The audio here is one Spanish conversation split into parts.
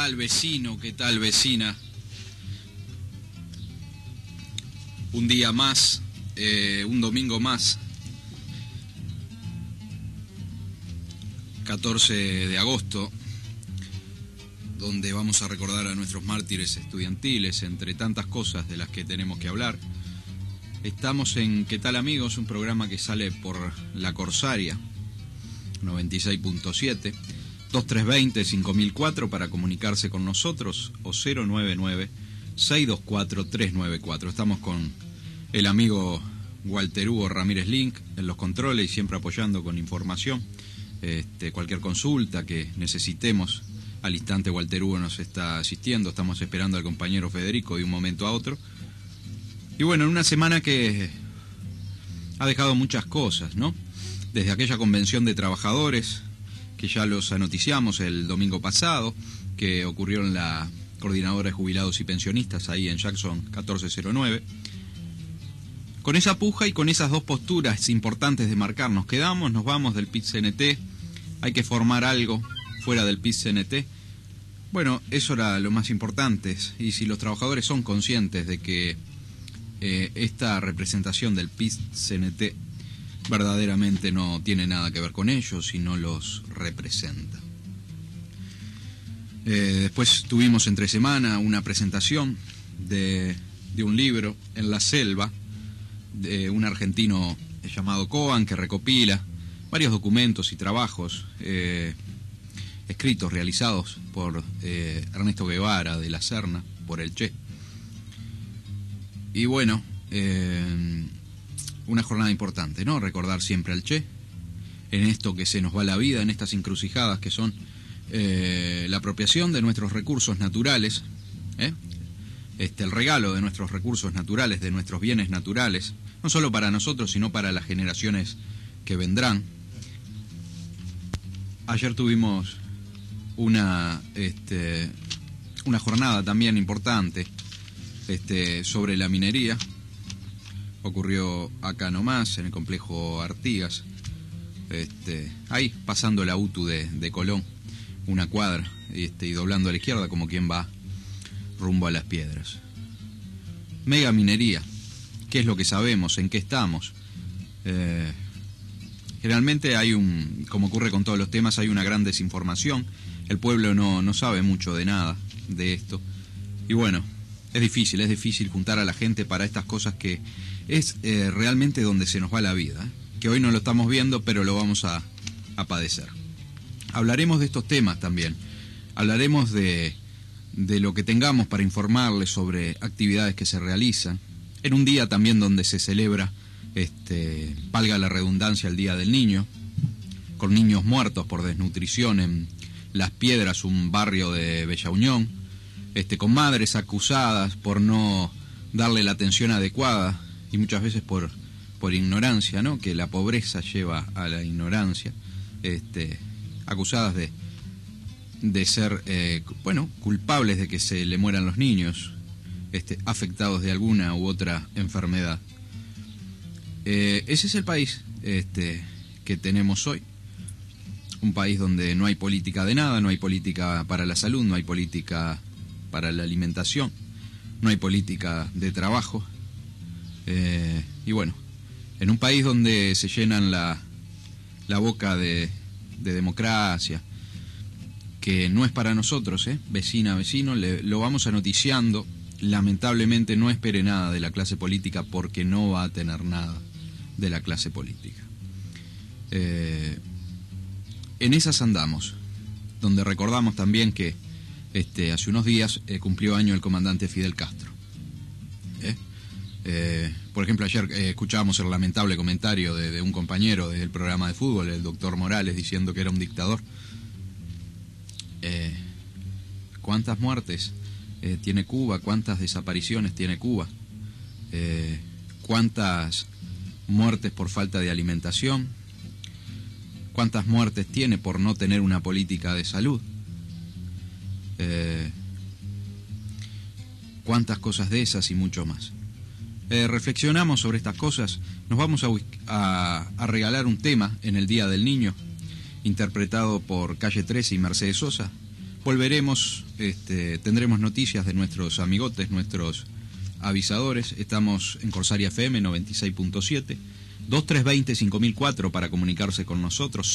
tal vecino? ¿Qué tal vecina? Un día más, un domingo más, 14 de agosto, donde vamos a recordar a nuestros mártires estudiantiles, entre tantas cosas de las que tenemos que hablar. Estamos en ¿Qué tal amigos? Un programa que sale por La Corsaria 96.7, 2320-5004 para comunicarse con nosotros, o 099-624-394. Estamos con el amigo Walter Hugo Ramírez Link en los controles y siempre apoyando con información. Cualquier consulta que necesitemos, al instante Walter Hugo nos está asistiendo. Estamos esperando al compañero Federico de un momento a otro. Y bueno, en una semana que ha dejado muchas cosas, ¿no? Desde aquella convención de trabajadores, que ya los anoticiamos el domingo pasado, que ocurrió en la Coordinadora de Jubilados y Pensionistas, ahí en Jackson 1409. Con esa puja y con esas dos posturas importantes de marcar, nos quedamos, nos vamos del PIT-CNT, hay que formar algo fuera del PIT-CNT. Bueno, eso era lo más importante, y si los trabajadores son conscientes de que esta representación del PIT-CNT verdaderamente no tiene nada que ver con ellos y no los representa. Después tuvimos entre semana una presentación de un libro, En la Selva, de un argentino llamado Coan, que recopila varios documentos y trabajos escritos, realizados por Ernesto Guevara de la Serna, por el Che. Y bueno, una jornada importante, ¿no? Recordar siempre al Che, en esto que se nos va la vida, en estas encrucijadas que son la apropiación de nuestros recursos naturales, el regalo de nuestros recursos naturales, de nuestros bienes naturales, no solo para nosotros, sino para las generaciones que vendrán. Ayer tuvimos una jornada también importante sobre la minería. Ocurrió acá nomás, en el complejo Artigas, ahí pasando la UTU de Colón, una cuadra, y doblando a la izquierda como quien va rumbo a Las Piedras. Mega minería, ¿qué es lo que sabemos? ¿En qué estamos? Generalmente como ocurre con todos los temas, hay una gran desinformación. El pueblo no sabe mucho de nada de esto. Y bueno, es difícil juntar a la gente para estas cosas que es realmente donde se nos va la vida, que hoy no lo estamos viendo, pero lo vamos a padecer. Hablaremos de estos temas también, hablaremos de lo que tengamos para informarles sobre actividades que se realizan, en un día también donde se celebra, valga la redundancia, el Día del Niño, con niños muertos por desnutrición en Las Piedras, un barrio de Bella Unión, con madres acusadas por no darle la atención adecuada, y muchas veces por ignorancia, ¿no? Que la pobreza lleva a la ignorancia, acusadas de ser, culpables de que se le mueran los niños, afectados de alguna u otra enfermedad. Ese es el país que tenemos hoy, un país donde no hay política de nada, no hay política para la salud, no hay política para la alimentación, no hay política de trabajo. Y bueno, en un país donde se llenan la boca de democracia, que no es para nosotros, vecina, vecino, lo vamos anoticiando. Lamentablemente no espere nada de la clase política, porque no va a tener nada de la clase política. En esas andamos, donde recordamos también que hace unos días cumplió año el comandante Fidel Castro. Por ejemplo, ayer escuchábamos el lamentable comentario de un compañero del programa de fútbol, el doctor Morales, diciendo que era un dictador. ¿Cuántas muertes tiene Cuba? ¿Cuántas desapariciones tiene Cuba? ¿Cuántas muertes por falta de alimentación? ¿Cuántas muertes tiene por no tener una política de salud? ¿Cuántas cosas de esas y mucho más? Reflexionamos sobre estas cosas. Nos vamos a regalar un tema en el Día del Niño, interpretado por Calle 13 y Mercedes Sosa. volveremos, tendremos noticias de nuestros amigotes, nuestros avisadores. Estamos en Corsaria FM 96.7, 2320-5004 para comunicarse con nosotros,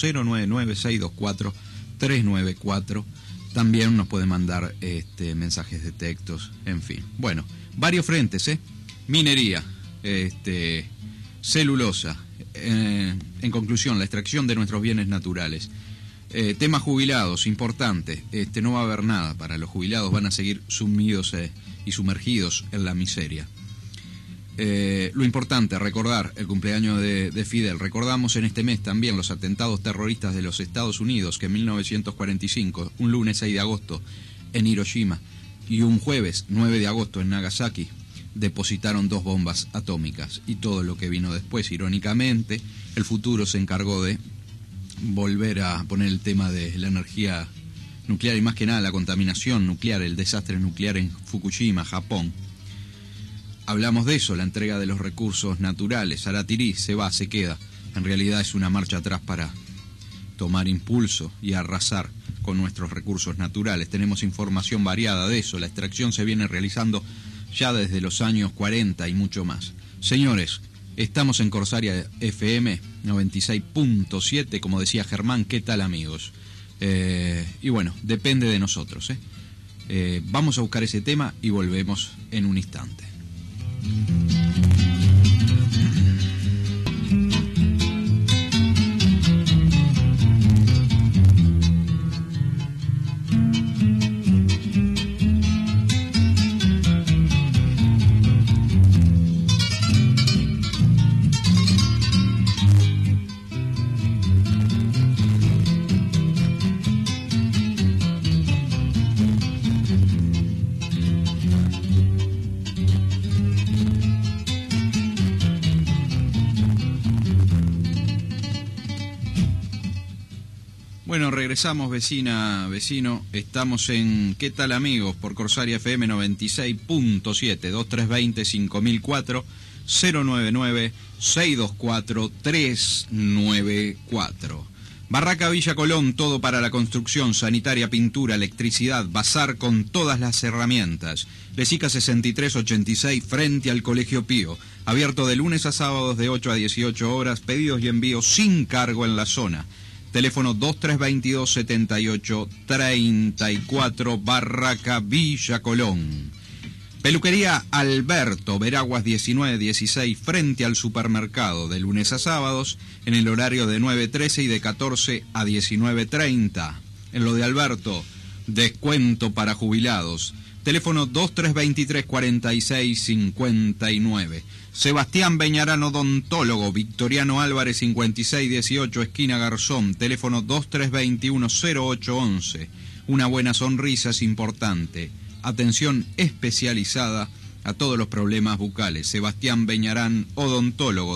099-624-394. También nos puede mandar mensajes de textos, en fin. Bueno, varios frentes, minería, celulosa, en conclusión, la extracción de nuestros bienes naturales. Temas jubilados, importante, no va a haber nada para los jubilados, van a seguir sumidos y sumergidos en la miseria. Lo importante, recordar el cumpleaños de Fidel. Recordamos en este mes también los atentados terroristas de los Estados Unidos, que en 1945, un lunes 6 de agosto en Hiroshima y un jueves 9 de agosto en Nagasaki, depositaron 2 bombas atómicas. Y todo lo que vino después, irónicamente, el futuro se encargó de volver a poner el tema de la energía nuclear y más que nada la contaminación nuclear, el desastre nuclear en Fukushima, Japón. Hablamos de eso, la entrega de los recursos naturales. Aratiri se va, se queda. En realidad es una marcha atrás para tomar impulso y arrasar con nuestros recursos naturales. Tenemos información variada de eso. La extracción se viene realizando ya desde los años 40 y mucho más. Señores, estamos en Corsaria FM 96.7, como decía Germán. ¿Qué tal, amigos? Y bueno, depende de nosotros. Vamos a buscar ese tema y volvemos en un instante. Bueno, regresamos, vecina, vecino. Estamos en ¿Qué tal, amigos? Por Corsaria FM 96.7, 2320-5004, 099-624-394. Barraca Villa Colón, todo para la construcción, sanitaria, pintura, electricidad, bazar con todas las herramientas. Lesica 6386, frente al Colegio Pío. Abierto de lunes a sábados de 8 a 18 horas, pedidos y envíos sin cargo en la zona. Teléfono 2322-7834, Barraca Villa Colón. Peluquería Alberto, Veraguas 1916, frente al supermercado, de lunes a sábados, en el horario de 9:13 y de 14 a 19:30. En lo de Alberto, descuento para jubilados. Teléfono 2323-4659. Sebastián Beñarán, odontólogo, Victoriano Álvarez 5618, esquina Garzón. Teléfono 2321-0811. Una buena sonrisa es importante. Atención especializada a todos los problemas bucales. Sebastián Beñarán, odontólogo,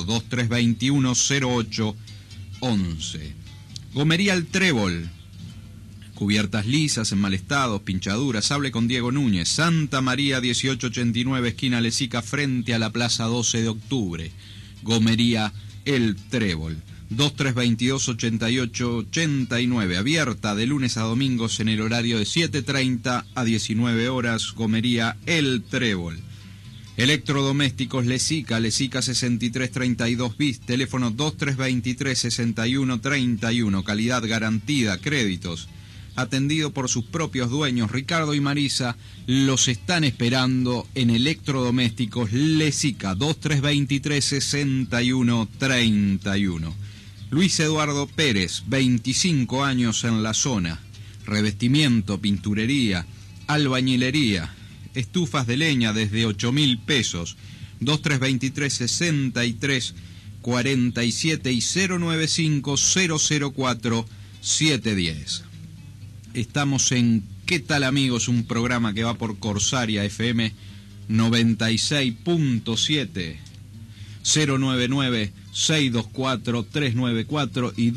2321-0811. Gomería El Trébol. Cubiertas lisas, en mal estado, pinchaduras. Hable con Diego Núñez. Santa María 1889, esquina Lesica, frente a la Plaza 12 de Octubre. Gomería El Trébol. 2322-8889. Abierta de lunes a domingos en el horario de 7:30 a 19 horas. Gomería El Trébol. Electrodomésticos Lesica, Lesica 6332 bis. Teléfono 2323-6131. Calidad garantida, créditos. Atendido por sus propios dueños, Ricardo y Marisa, los están esperando en Electrodomésticos Lesica, 2323-6131. Luis Eduardo Pérez, 25 años en la zona. Revestimiento, pinturería, albañilería, estufas de leña desde 8.000 pesos, 2323-6347 y 095-004-710. Estamos en ¿Qué tal, amigos? Un programa que va por Corsaria FM 96.7, 099-624-394 y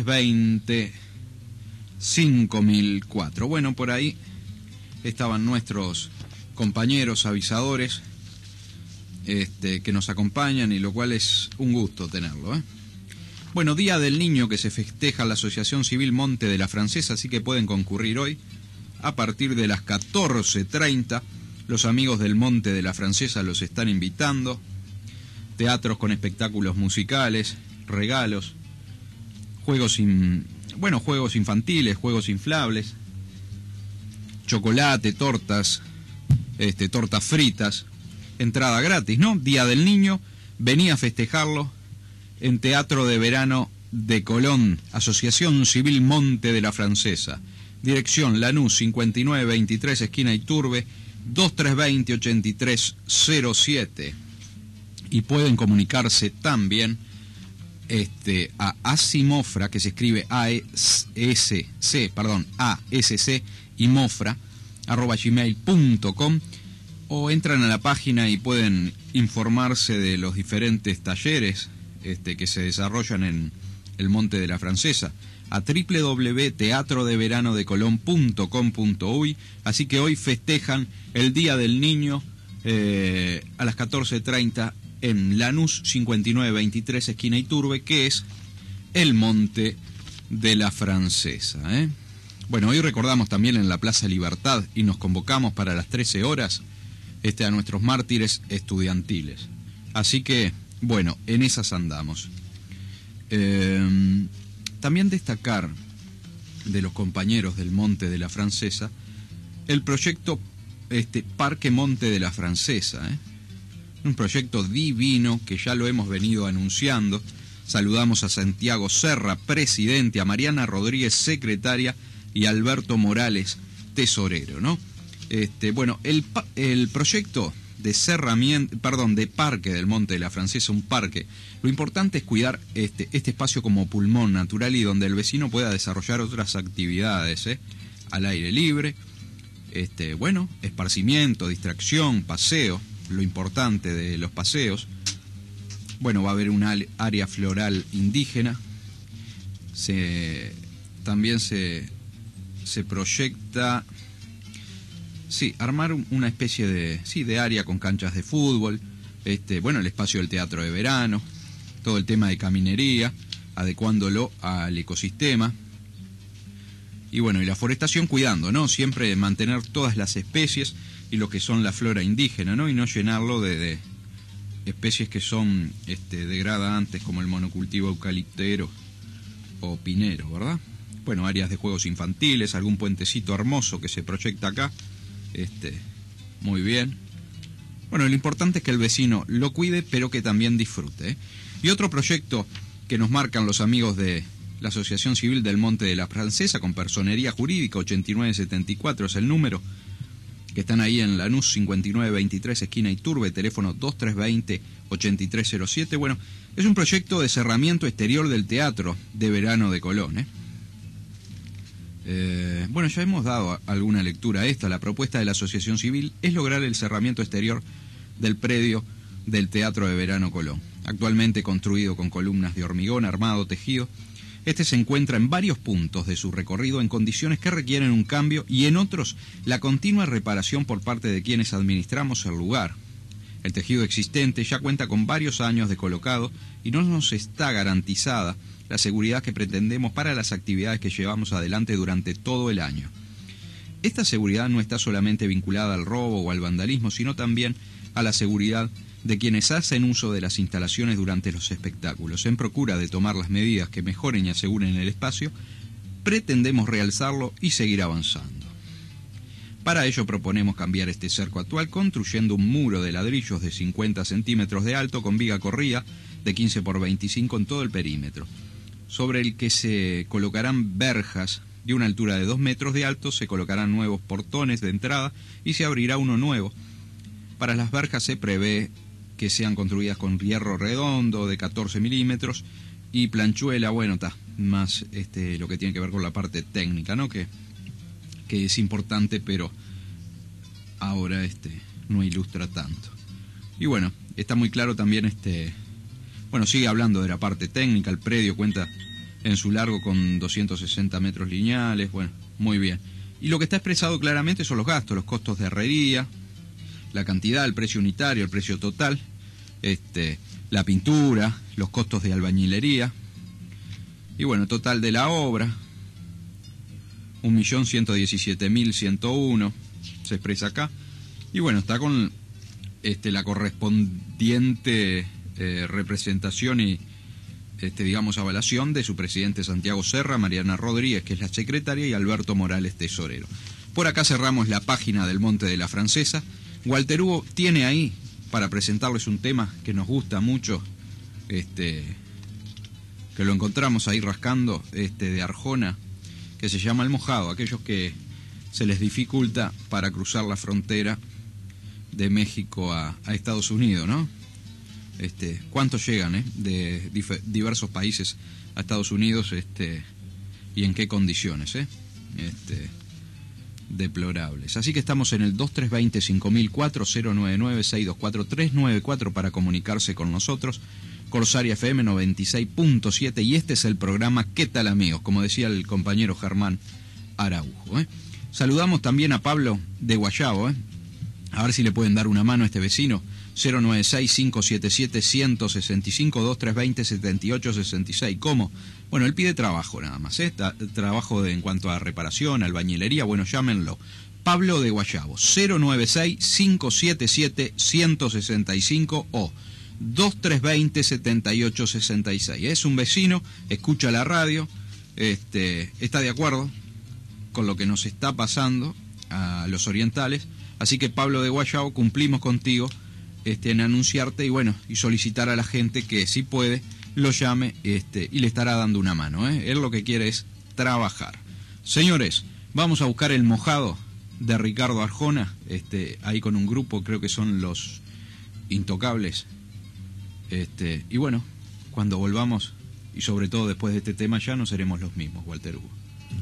2320-5004. Bueno, por ahí estaban nuestros compañeros avisadores que nos acompañan, y lo cual es un gusto tenerlo, Bueno, Día del Niño que se festeja en la Asociación Civil Monte de la Francesa, así que pueden concurrir hoy a partir de las 14:30. Los amigos del Monte de la Francesa los están invitando. Teatros con espectáculos musicales, regalos, juegos infantiles, juegos inflables, chocolate, tortas, tortas fritas, entrada gratis, ¿no? Día del Niño, vení a festejarlo en Teatro de Verano de Colón, Asociación Civil Monte de la Francesa. Dirección Lanús 5923, esquina Iturbe, 2320-8307. Y pueden comunicarse también a Asimofra, que se escribe ASC y Mofra, @gmail.com, o entran a la página y pueden informarse de los diferentes talleres que se desarrollan en el Monte de la Francesa, a www.teatrodeveranodecolon.com.uy. Así que hoy festejan el Día del Niño a las 14:30 en Lanús 5923, esquina Iturbe, que es el Monte de la Francesa, Bueno, hoy recordamos también en la Plaza Libertad y nos convocamos para las 13 horas a nuestros mártires estudiantiles. Así que, bueno, en esas andamos. También destacar de los compañeros del Monte de la Francesa el proyecto Parque Monte de la Francesa, un proyecto divino que ya lo hemos venido anunciando. Saludamos a Santiago Serra, presidente, a Mariana Rodríguez, secretaria, y a Alberto Morales, tesorero, ¿no? Bueno, el proyecto de de Parque del Monte de la Francesa, un parque, lo importante es cuidar este espacio como pulmón natural y donde el vecino pueda desarrollar otras actividades, al aire libre, esparcimiento, distracción, paseo. Lo importante de los paseos, bueno, va a haber una área floral indígena, también se proyecta armar una especie de área con canchas de fútbol, el espacio del Teatro de Verano, todo el tema de caminería, adecuándolo al ecosistema, y bueno, y la forestación cuidando, ¿no? Siempre mantener todas las especies y lo que son la flora indígena, ¿no? Y no llenarlo de especies que son degradantes, como el monocultivo eucaliptero o pinero, ¿verdad? Bueno, áreas de juegos infantiles, algún puentecito hermoso que se proyecta acá, muy bien. Bueno, lo importante es que el vecino lo cuide, pero que también disfrute, Y otro proyecto que nos marcan los amigos de la Asociación Civil del Monte de la Francesa, con personería jurídica, 8974 es el número, que están ahí en Lanús 5923, esquina Iturbe, teléfono 2320-8307. Bueno, es un proyecto de cerramiento exterior del Teatro de Verano de Colón, Bueno, ya hemos dado alguna lectura a esta. La propuesta de la Asociación Civil es lograr el cerramiento exterior del predio del Teatro de Verano Colón, actualmente construido con columnas de hormigón armado tejido. Se encuentra en varios puntos de su recorrido en condiciones que requieren un cambio y en otros la continua reparación por parte de quienes administramos el lugar. El tejido existente ya cuenta con varios años de colocado y no nos está garantizada la seguridad que pretendemos para las actividades que llevamos adelante durante todo el año. Esta seguridad no está solamente vinculada al robo o al vandalismo, sino también a la seguridad de quienes hacen uso de las instalaciones durante los espectáculos. En procura de tomar las medidas que mejoren y aseguren el espacio, pretendemos realzarlo y seguir avanzando. Para ello proponemos cambiar este cerco actual construyendo un muro de ladrillos de 50 centímetros de alto con viga corrida de 15 por 25 en todo el perímetro, sobre el que se colocarán verjas de una altura de 2 metros de alto, se colocarán nuevos portones de entrada y se abrirá uno nuevo. Para las verjas se prevé que sean construidas con hierro redondo de 14 milímetros y planchuela, bueno, está más lo que tiene que ver con la parte técnica, ¿no? Que es importante, pero ahora no ilustra tanto. Y bueno, está muy claro también bueno, sigue hablando de la parte técnica. El predio cuenta en su largo con 260 metros lineales, bueno, muy bien. Y lo que está expresado claramente son los gastos, los costos de herrería, la cantidad, el precio unitario, el precio total, la pintura, los costos de albañilería y bueno, total de la obra. 1.117.101, se expresa acá. Y bueno, está con la correspondiente representación y digamos avalación de su presidente Santiago Serra, Mariana Rodríguez, que es la secretaria, y Alberto Morales, tesorero. Por acá cerramos la página del Monte de la Francesa. Walter Hugo tiene ahí para presentarles un tema que nos gusta mucho, que lo encontramos ahí rascando, de Arjona, que se llama El Mojado, aquellos que se les dificulta para cruzar la frontera de México a Estados Unidos, ¿no? ¿Cuántos llegan de diversos países a Estados Unidos, y en qué condiciones, deplorables? Así que estamos en el 2320-5004-099-624-394 para comunicarse con nosotros. Corsaria FM 96.7, y este es el programa ¿Qué tal, amigos?, como decía el compañero Germán Araujo. Saludamos también a Pablo de Guayabo, a ver si le pueden dar una mano a este vecino. 096-577-165, 2320-7866. ¿Cómo? Bueno, él pide trabajo nada más, trabajo en cuanto a reparación, albañilería. Bueno, llámenlo. Pablo de Guayabo, 096-577-165 o 2320-7866. Es un vecino, escucha la radio, está de acuerdo con lo que nos está pasando a los orientales. Así que, Pablo de Guayabo, cumplimos contigo en anunciarte y bueno, y solicitar a la gente que si puede lo llame, y le estará dando una mano. Él lo que quiere es trabajar. Señores, vamos a buscar El Mojado de Ricardo Arjona, ahí con un grupo, creo que son Los Intocables. Y bueno, cuando volvamos, y sobre todo después de este tema, ya no seremos los mismos, Walter Hugo.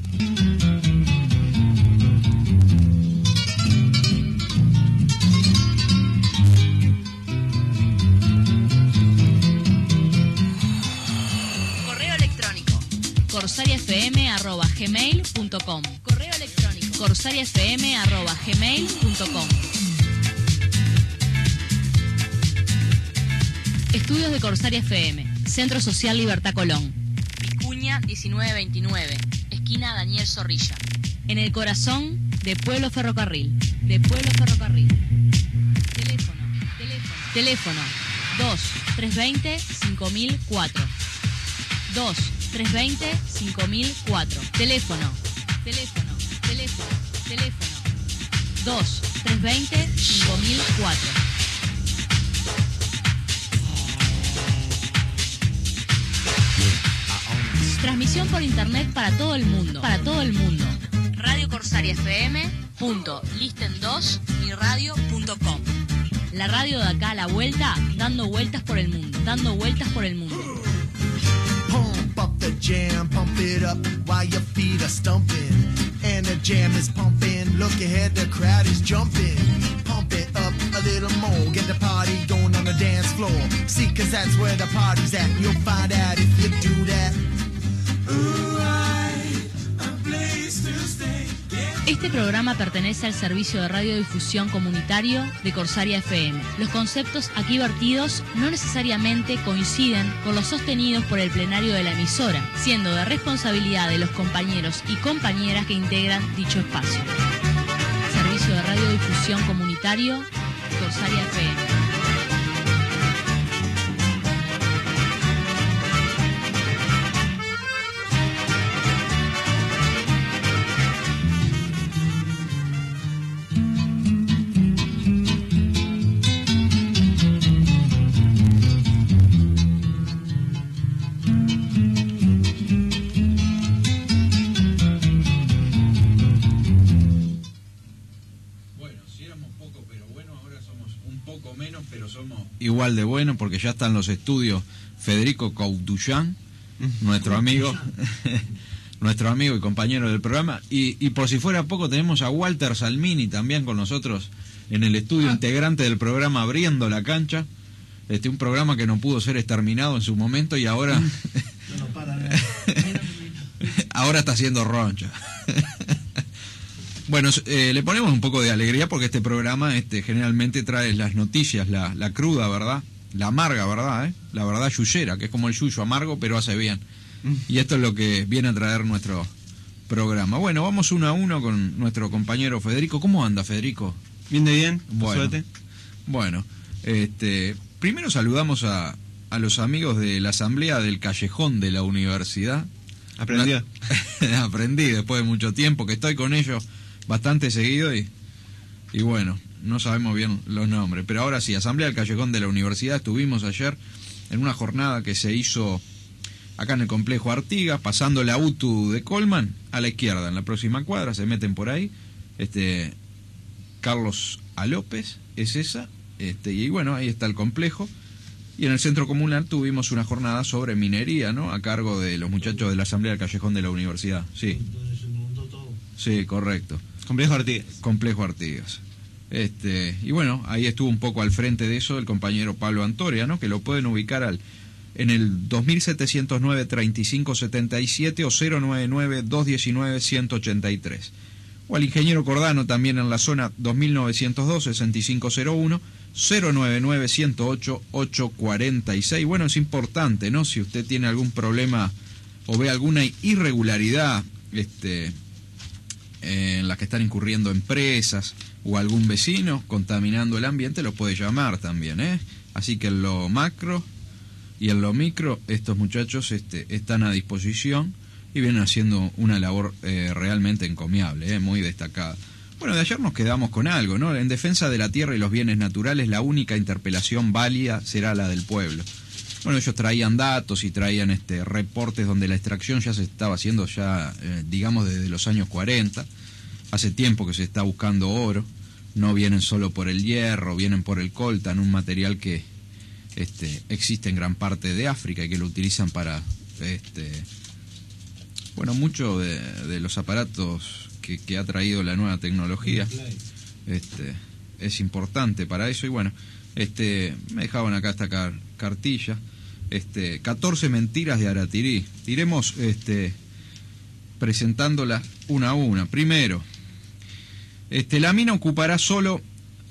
Correo electrónico corsariafm@gmail.com. Correo electrónico corsariafm@gmail.com. Estudios de Corsaria FM, Centro Social Libertad Colón, Vicuña 1929, esquina Daniel Zorrilla, en el corazón de Pueblo Ferrocarril. Teléfono 2-320-5004. 2-320-5004. Teléfono 2-320-5004. Transmisión por internet para todo el mundo. Radio Corsaria FM.listen2miradio.com. La radio de acá a la vuelta, dando vueltas por el mundo. Pump up the jam, pump it up while your feet are stumping. And the jam is pumping, look ahead, the crowd is jumping. Pump it up a little more, get the party going on the dance floor. See, 'cause that's where the party's at. You'll find out if you do that. Este programa pertenece al servicio de radiodifusión comunitario de Corsaria FM. Los conceptos aquí vertidos no necesariamente coinciden con los sostenidos por el plenario de la emisora, siendo de responsabilidad de los compañeros y compañeras que integran dicho espacio. Servicio de radiodifusión comunitario, Corsaria FM. Igual de bueno, porque ya están los estudios Federico Coutullán, nuestro amigo y compañero del programa, y por si fuera poco tenemos a Walter Salmini también con nosotros en el estudio, integrante del programa Abriendo la Cancha, un programa que no pudo ser exterminado en su momento y ahora ahora está haciendo roncha. Bueno, le ponemos un poco de alegría porque este programa generalmente trae las noticias, la cruda, ¿verdad? La amarga, ¿verdad? La verdad yuyera, que es como el yuyo amargo, pero hace bien. Y esto es lo que viene a traer nuestro programa. Bueno, vamos 1 a 1 con nuestro compañero Federico. ¿Cómo anda, Federico? Bien de bien, bueno, suerte. Bueno, primero saludamos a los amigos de la asamblea del Callejón de la Universidad. ¿Aprendió? Aprendí después de mucho tiempo, que estoy con ellos bastante seguido y bueno, no sabemos bien los nombres. Pero ahora sí, asamblea del Callejón de la Universidad. Estuvimos ayer en una jornada que se hizo acá en el complejo Artigas, pasando la UTU de Colman a la izquierda, en la próxima cuadra, se meten por ahí. Carlos A. López es esa, y bueno, ahí está el complejo. Y en el centro comunal tuvimos una jornada sobre minería, ¿no? A cargo de los muchachos de la asamblea del Callejón de la Universidad. Sí. Entonces se montó todo. Sí, correcto. Complejo Artigas. Complejo Artigas. Y bueno, ahí estuvo un poco al frente de eso el compañero Pablo Antoria, ¿no? Que lo pueden ubicar en el 2709-3577 o 099-219-183. O al ingeniero Cordano también en la zona 2902-6501, 099-108-846. Bueno, es importante, ¿no? Si usted tiene algún problema o ve alguna irregularidad en la que están incurriendo empresas o algún vecino contaminando el ambiente, lo puede llamar también, ¿eh? Así que en lo macro y en lo micro, estos muchachos están a disposición y vienen haciendo una labor realmente encomiable, muy destacada. Bueno, de ayer nos quedamos con algo, ¿no? En defensa de la tierra y los bienes naturales, la única interpelación válida será la del pueblo. Bueno, ellos traían datos y traían reportes donde la extracción ya se estaba haciendo digamos, desde los años 40. Hace tiempo que se está buscando oro. No vienen solo por el hierro, vienen por el coltan, un material que existe en gran parte de África y que lo utilizan para bueno, mucho de los aparatos que ha traído la nueva tecnología es importante para eso. Y bueno, me dejaban acá esta cartilla, 14 mentiras de Aratirí. Iremos presentándolas una a una. Primero, la mina ocupará solo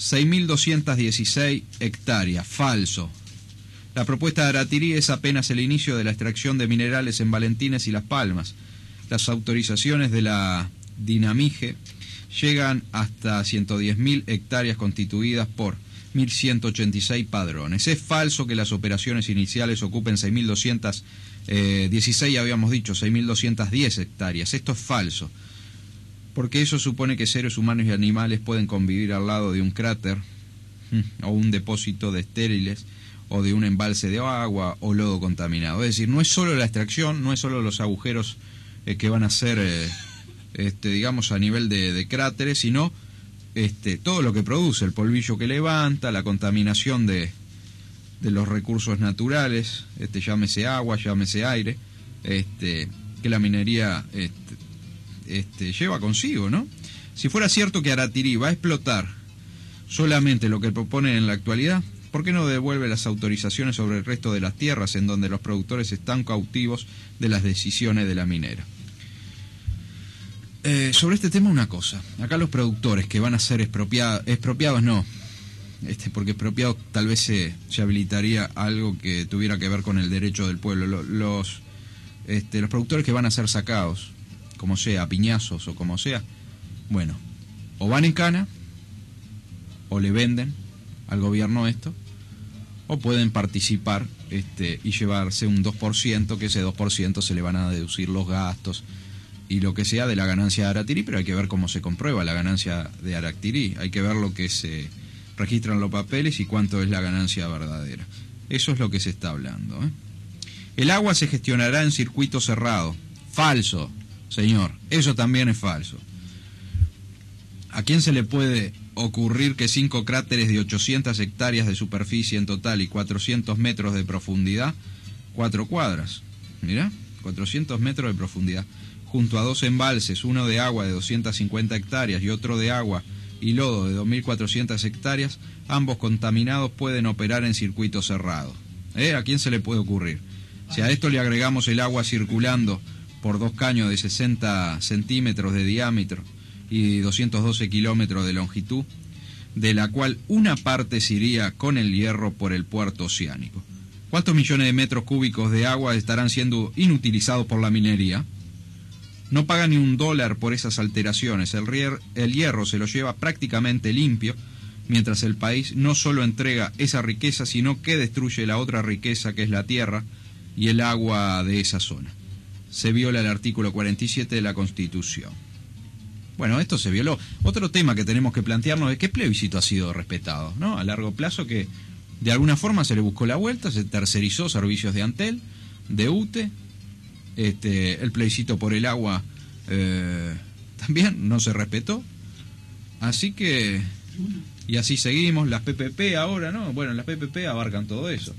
6.216 hectáreas. Falso. La propuesta de Aratirí es apenas el inicio de la extracción de minerales en Valentines y Las Palmas. Las autorizaciones de la Dinamige llegan hasta 110.000 hectáreas constituidas por 1.186 padrones. Es falso que las operaciones iniciales ocupen 6.216, habíamos dicho, 6.210 hectáreas. Esto es falso, porque eso supone que seres humanos y animales pueden convivir al lado de un cráter o un depósito de estériles o de un embalse de agua o lodo contaminado. Es decir, no es solo la extracción, no es solo los agujeros que van a ser, digamos, a nivel de cráteres, sino todo lo que produce, el polvillo que levanta, la contaminación de los recursos naturales, llámese agua, llámese aire, que la minería lleva consigo, ¿no? Si fuera cierto que Aratirí va a explotar solamente lo que proponen en la actualidad, ¿por qué no devuelve las autorizaciones sobre el resto de las tierras en donde los productores están cautivos de las decisiones de la minera? Sobre este tema una cosa, acá los productores que van a ser expropiados no, porque expropiados tal vez se habilitaría algo que tuviera que ver con el derecho del pueblo. Los productores que van a ser sacados, como sea, a piñazos o como sea, bueno, o van en cana, o le venden al gobierno esto, o pueden participar y llevarse un 2%, que ese 2% se le van a deducir los gastos y lo que sea de la ganancia de Aratirí, pero hay que ver cómo se comprueba la ganancia de Aratirí, hay que ver lo que se registra en los papeles y cuánto es la ganancia verdadera. Eso es lo que se está hablando, ¿eh? El agua se gestionará en circuito cerrado. Falso, señor, eso también es falso. ¿A quién se le puede ocurrir que 5 cráteres de 800 hectáreas de superficie en total y 400 metros de profundidad, 4 cuadras, mirá, 400 metros de profundidad, junto a 2 embalses, uno de agua de 250 hectáreas y otro de agua y lodo de 2.400 hectáreas, ambos contaminados, pueden operar en circuito cerrado? ¿A quién se le puede ocurrir? Si a esto le agregamos el agua circulando por 2 caños de 60 centímetros de diámetro y 212 kilómetros de longitud, de la cual una parte se iría con el hierro por el puerto oceánico, ¿cuántos millones de metros cúbicos de agua estarán siendo inutilizados por la minería? no paga ni $1 por esas alteraciones. El hierro se lo lleva prácticamente limpio, mientras el país no solo entrega esa riqueza, sino que destruye la otra riqueza, que es la tierra y el agua de esa zona. Se viola el artículo 47 de la Constitución. Bueno, esto se violó. Otro tema que tenemos que plantearnos es qué plebiscito ha sido respetado, ¿no? A largo plazo, que de alguna forma se le buscó la vuelta, se tercerizó servicios de Antel, de UTE, el plebiscito por el agua también no se respetó. Así que, y así seguimos, las PPP ahora, ¿no? Bueno, las PPP abarcan todo eso.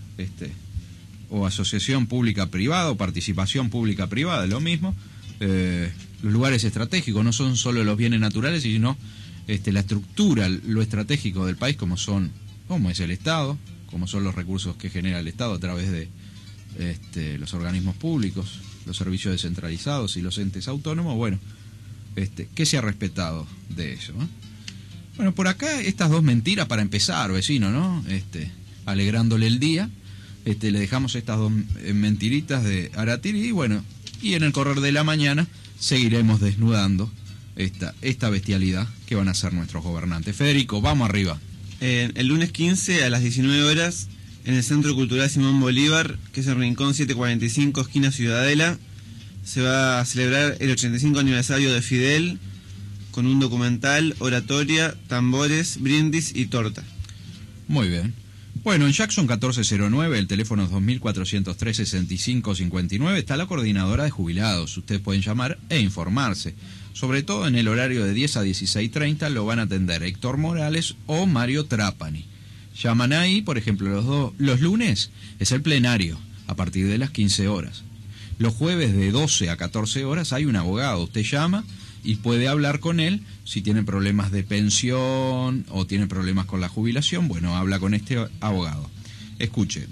O asociación pública-privada, o participación pública-privada, es lo mismo. Los lugares estratégicos no son solo los bienes naturales, sino la estructura, lo estratégico del país, como es el Estado, como son los recursos que genera el Estado a través de los organismos públicos, los servicios descentralizados y los entes autónomos. Bueno, ¿qué se ha respetado de eso, ¿no? Bueno, por acá estas dos mentiras para empezar, vecino, ¿no? Alegrándole el día, le dejamos estas dos mentiritas de Aratiri, y bueno, y en el correr de la mañana seguiremos desnudando esta bestialidad que van a ser nuestros gobernantes. Federico, vamos arriba. El lunes 15 a las 19 horas, en el Centro Cultural Simón Bolívar, que es el Rincón 745, esquina Ciudadela, se va a celebrar el 85 aniversario de Fidel, con un documental, oratoria, tambores, brindis y torta. Muy bien. Bueno, en Jackson 1409, el teléfono es 2403-6559, está la coordinadora de jubilados. Ustedes pueden llamar e informarse. Sobre todo en el horario de 10 a 16:30 lo van a atender Héctor Morales o Mario Trapani. Llaman ahí, por ejemplo, los lunes es el plenario, a partir de las 15 horas. Los jueves de 12 a 14 horas hay un abogado. Usted llama y puede hablar con él si tiene problemas de pensión o tiene problemas con la jubilación. Bueno, habla con este abogado. Escuche,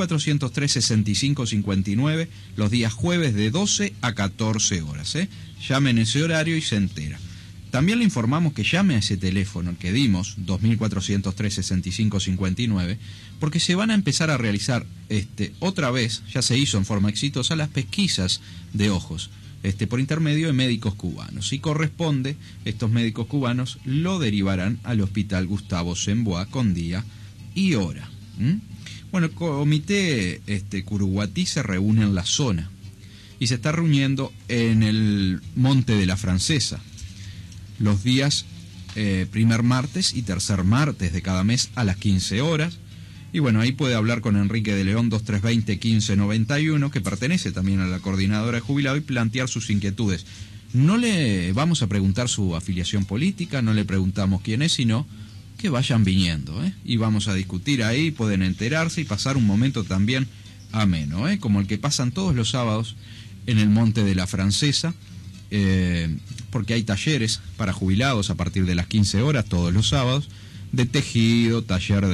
2403-6559, los días jueves de 12 a 14 horas. Llame en ese horario y se entera. También le informamos que llame a ese teléfono que dimos, 2403-6559, porque se van a empezar a realizar otra vez, ya se hizo en forma exitosa, las pesquisas de ojos, por intermedio de médicos cubanos. Si corresponde, estos médicos cubanos lo derivarán al Hospital Gustavo Semboá con día y hora. Bueno, el comité Curuguatí se reúne en la zona y se está reuniendo en el Monte de la Francesa los días primer martes y tercer martes de cada mes a las 15 horas. Y bueno, ahí puede hablar con Enrique de León, 2320-1591, que pertenece también a la coordinadora de jubilados, y plantear sus inquietudes. No le vamos a preguntar su afiliación política, no le preguntamos quién es, sino que vayan viniendo, y vamos a discutir ahí, pueden enterarse y pasar un momento también ameno, como el que pasan todos los sábados en el Monte de la Francesa, porque hay talleres para jubilados a partir de las 15 horas todos los sábados, de tejido, taller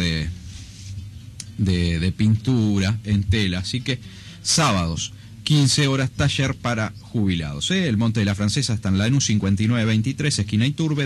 de pintura en tela. Así que sábados, 15 horas, taller para jubilados. El Monte de la Francesa está en la ENU 5923, esquina Iturbe,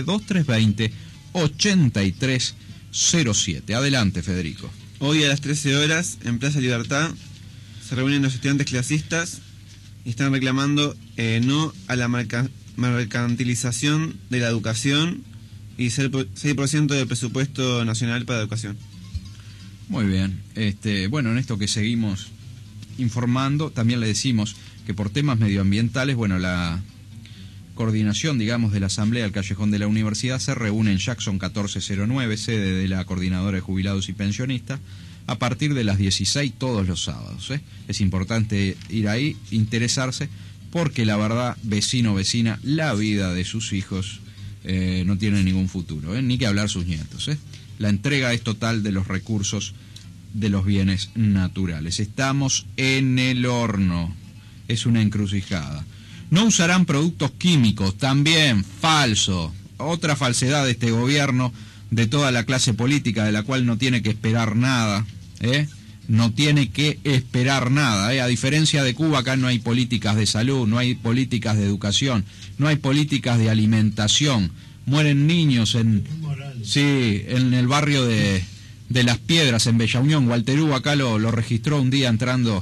2320-8307. Adelante, Federico. Hoy a las 13 horas, en Plaza Libertad, se reúnen los estudiantes clasistas y están reclamando no a la mercantilización de la educación y 6% del presupuesto nacional para educación. Muy bien. Bueno, en esto que seguimos informando, también le decimos que por temas medioambientales, bueno, la coordinación, digamos, de la Asamblea del Callejón de la Universidad se reúne en Jackson 1409, sede de la Coordinadora de Jubilados y Pensionistas, a partir de las 16 todos los sábados. Es importante ir ahí, interesarse, porque la verdad, vecino o vecina, la vida de sus hijos no tiene ningún futuro, ni que hablar sus nietos. La entrega es total de los recursos de los bienes naturales. Estamos en el horno. Es una encrucijada. No usarán productos químicos, también falso. Otra falsedad de este gobierno, de toda la clase política, de la cual no tiene que esperar nada, no tiene que esperar nada, A diferencia de Cuba, acá no hay políticas de salud, no hay políticas de educación, no hay políticas de alimentación. Mueren niños en el barrio de Las Piedras, en Bella Unión. Walter Hugo acá lo registró un día entrando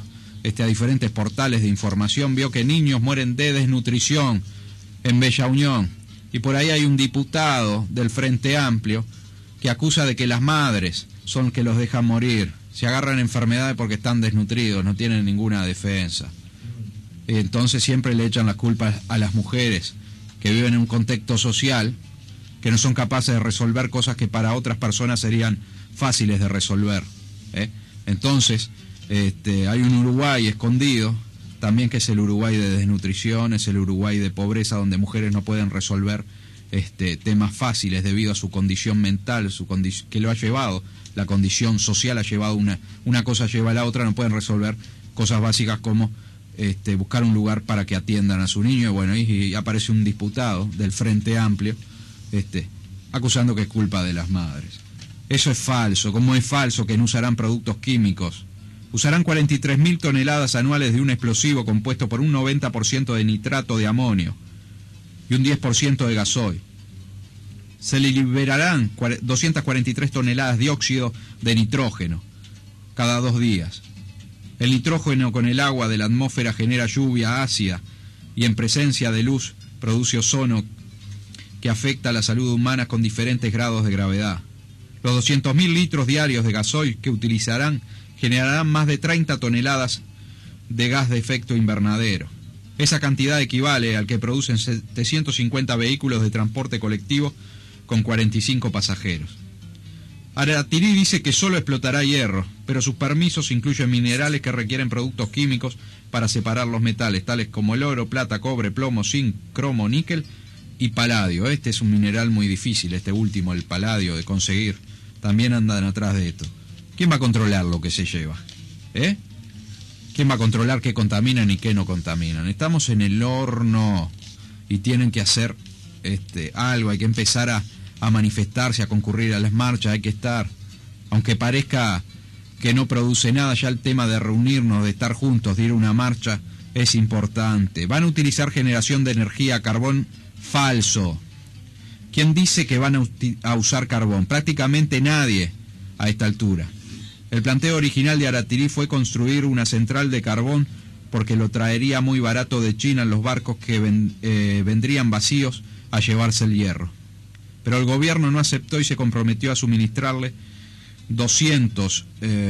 a diferentes portales de información, vio que niños mueren de desnutrición en Bella Unión. Y por ahí hay un diputado del Frente Amplio que acusa de que las madres son que los dejan morir. Se agarran enfermedades porque están desnutridos, no tienen ninguna defensa. Entonces siempre le echan las culpas a las mujeres que viven en un contexto social, que no son capaces de resolver cosas que para otras personas serían fáciles de resolver. Entonces, hay un Uruguay escondido, también que es el Uruguay de desnutrición, es el Uruguay de pobreza, donde mujeres no pueden resolver temas fáciles debido a su condición mental, que lo ha llevado, la condición social ha llevado una cosa lleva a la otra, no pueden resolver cosas básicas como buscar un lugar para que atiendan a su niño. Bueno, y aparece un diputado del Frente Amplio acusando que es culpa de las madres. Eso es falso, como es falso que no usarán productos químicos. Usarán 43.000 toneladas anuales de un explosivo compuesto por un 90% de nitrato de amonio y un 10% de gasoil. Se le liberarán 243 toneladas de dióxido de nitrógeno cada 2 días. El nitrógeno con el agua de la atmósfera genera lluvia ácida y en presencia de luz produce ozono que afecta a la salud humana con diferentes grados de gravedad. Los 200.000 litros diarios de gasoil que utilizarán generarán más de 30 toneladas de gas de efecto invernadero. Esa cantidad equivale al que producen 750 vehículos de transporte colectivo con 45 pasajeros. Aratirí dice que solo explotará hierro, pero sus permisos incluyen minerales que requieren productos químicos para separar los metales, tales como el oro, plata, cobre, plomo, zinc, cromo, níquel y paladio. Este es un mineral muy difícil, este último, el paladio, de conseguir. También andan atrás de esto. ¿Quién va a controlar lo que se lleva? ¿Quién va a controlar qué contaminan y qué no contaminan? Estamos en el horno y tienen que hacer algo, hay que empezar a manifestarse, a concurrir a las marchas, hay que estar. Aunque parezca que no produce nada, ya el tema de reunirnos, de estar juntos, de ir a una marcha, es importante. Van a utilizar generación de energía a carbón, falso. ¿Quién dice que van a usar carbón? Prácticamente nadie a esta altura. El planteo original de Aratirí fue construir una central de carbón porque lo traería muy barato de China en los barcos que vendrían vacíos a llevarse el hierro. Pero el gobierno no aceptó y se comprometió a suministrarle 200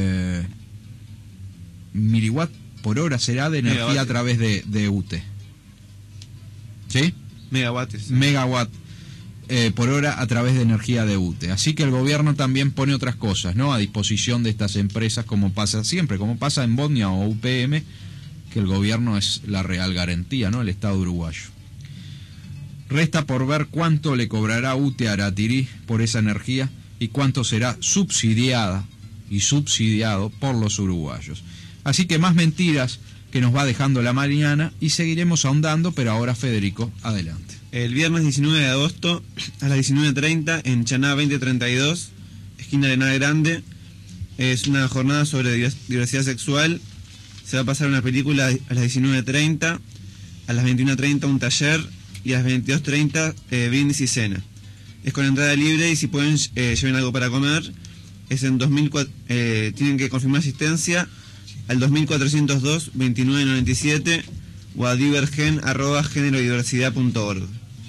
miliwatt por hora será de energía Megawatt. A través de UTE. ¿Sí? Megawatts. Megawatt por hora a través de energía de UTE. Así que el gobierno también pone otras cosas, ¿no?, a disposición de estas empresas, como pasa siempre, como pasa en Bosnia o UPM, que el gobierno es la real garantía, ¿no?, el Estado uruguayo. Resta por ver cuánto le cobrará UTE a Aratirí por esa energía y cuánto será subsidiada y subsidiado por los uruguayos. Así que más mentiras que nos va dejando la mañana y seguiremos ahondando, pero ahora Federico, adelante. El viernes 19 de agosto a las 19:30 en Chaná 2032, esquina Arenal Grande, es una jornada sobre diversidad sexual. Se va a pasar una película a las 19:30, a las 21:30 un taller y a las 22:30 brindis y cena. Es con entrada libre y si pueden lleven algo para comer. Es en 2004, tienen que confirmar asistencia al 2402-2997 o a divergen@generodiversidad.org.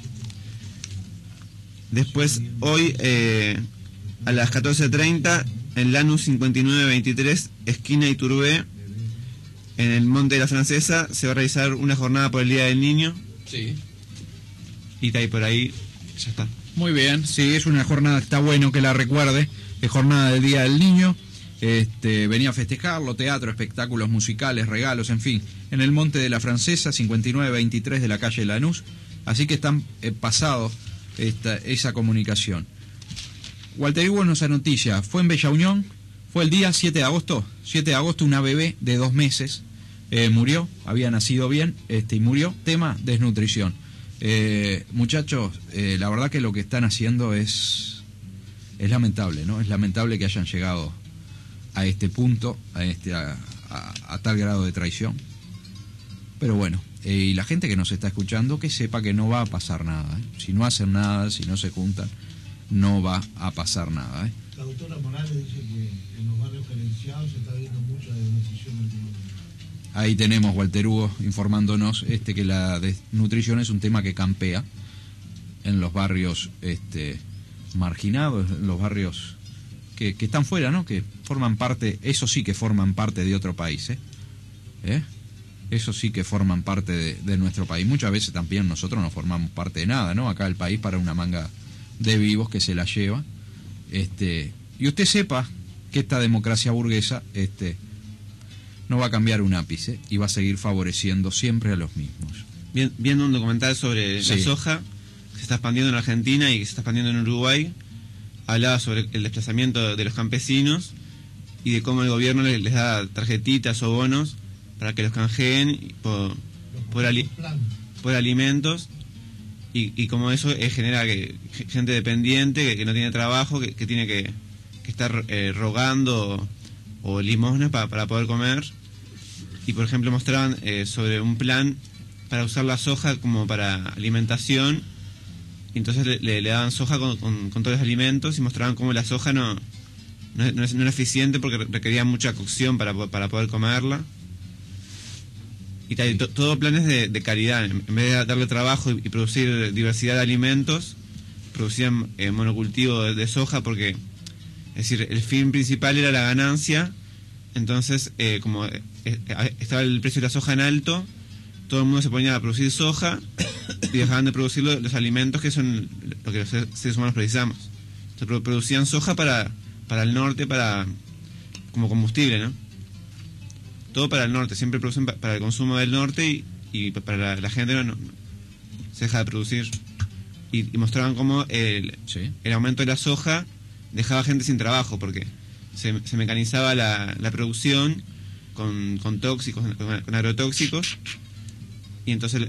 Después, hoy, a las 14:30, en Lanús 5923, esquina Iturbé, en el Monte de la Francesa, se va a realizar una jornada por el Día del Niño. Sí. Y está ahí por ahí, ya está. Muy bien, sí, es una jornada, está bueno que la recuerde, es jornada del Día del Niño. Venía a festejarlo, teatro, espectáculos musicales, regalos, en fin, en el Monte de la Francesa, 5923 de la calle Lanús. Así que están pasados esa comunicación. Walter Hugo nos anoticia, fue en Bella Unión, fue el día 7 de agosto, 7 de agosto, una bebé de 2 meses murió, había nacido bien, y murió, tema desnutrición. Muchachos, la verdad que lo que están haciendo es lamentable, ¿no? Es lamentable que hayan llegado a este punto, a tal grado de traición. Pero bueno, y la gente que nos está escuchando, que sepa que no va a pasar nada, ¿eh? Si no hacen nada, si no se juntan, no va a pasar nada, ¿eh? La doctora Morales dice que en los barrios carenciados se está viendo mucha desnutrición últimamente. ahí tenemos Walter Hugo informándonos que la desnutrición es un tema que campea en los barrios marginados, en los barrios que están fuera, ¿no? Que forman parte, eso sí que forman parte de otro país, Eso sí que forman parte de nuestro país. Muchas veces también nosotros no formamos parte de nada, ¿no? Acá el país para una manga de vivos que se la lleva. Y usted sepa que esta democracia burguesa no va a cambiar un ápice y va a seguir favoreciendo siempre a los mismos. Viendo un documental sobre la soja que se está expandiendo en Argentina y que se está expandiendo en Uruguay, hablaba sobre el desplazamiento de los campesinos y de cómo el gobierno les da tarjetitas o bonos para que los canjeen por alimentos y como eso genera gente dependiente que no tiene trabajo, que tiene que estar rogando o limosnas para poder comer. Y por ejemplo mostraban sobre un plan para usar la soja como para alimentación, y entonces le daban soja con todos los alimentos y mostraban cómo la soja no era eficiente porque requería mucha cocción para poder comerla. Y todo planes de caridad. En vez de darle trabajo y producir diversidad de alimentos, producían monocultivo de soja porque, es decir, el fin principal era la ganancia. Entonces, como estaba el precio de la soja en alto, todo el mundo se ponía a producir soja y dejaban de producir los alimentos que son lo que los seres humanos precisamos. Entonces, producían soja para el norte, como combustible, ¿no? Todo para el norte, siempre producen para el consumo del norte y para la gente no se deja de producir. Y mostraban cómo el aumento de la soja dejaba gente sin trabajo porque se mecanizaba la producción con tóxicos, con agrotóxicos, y entonces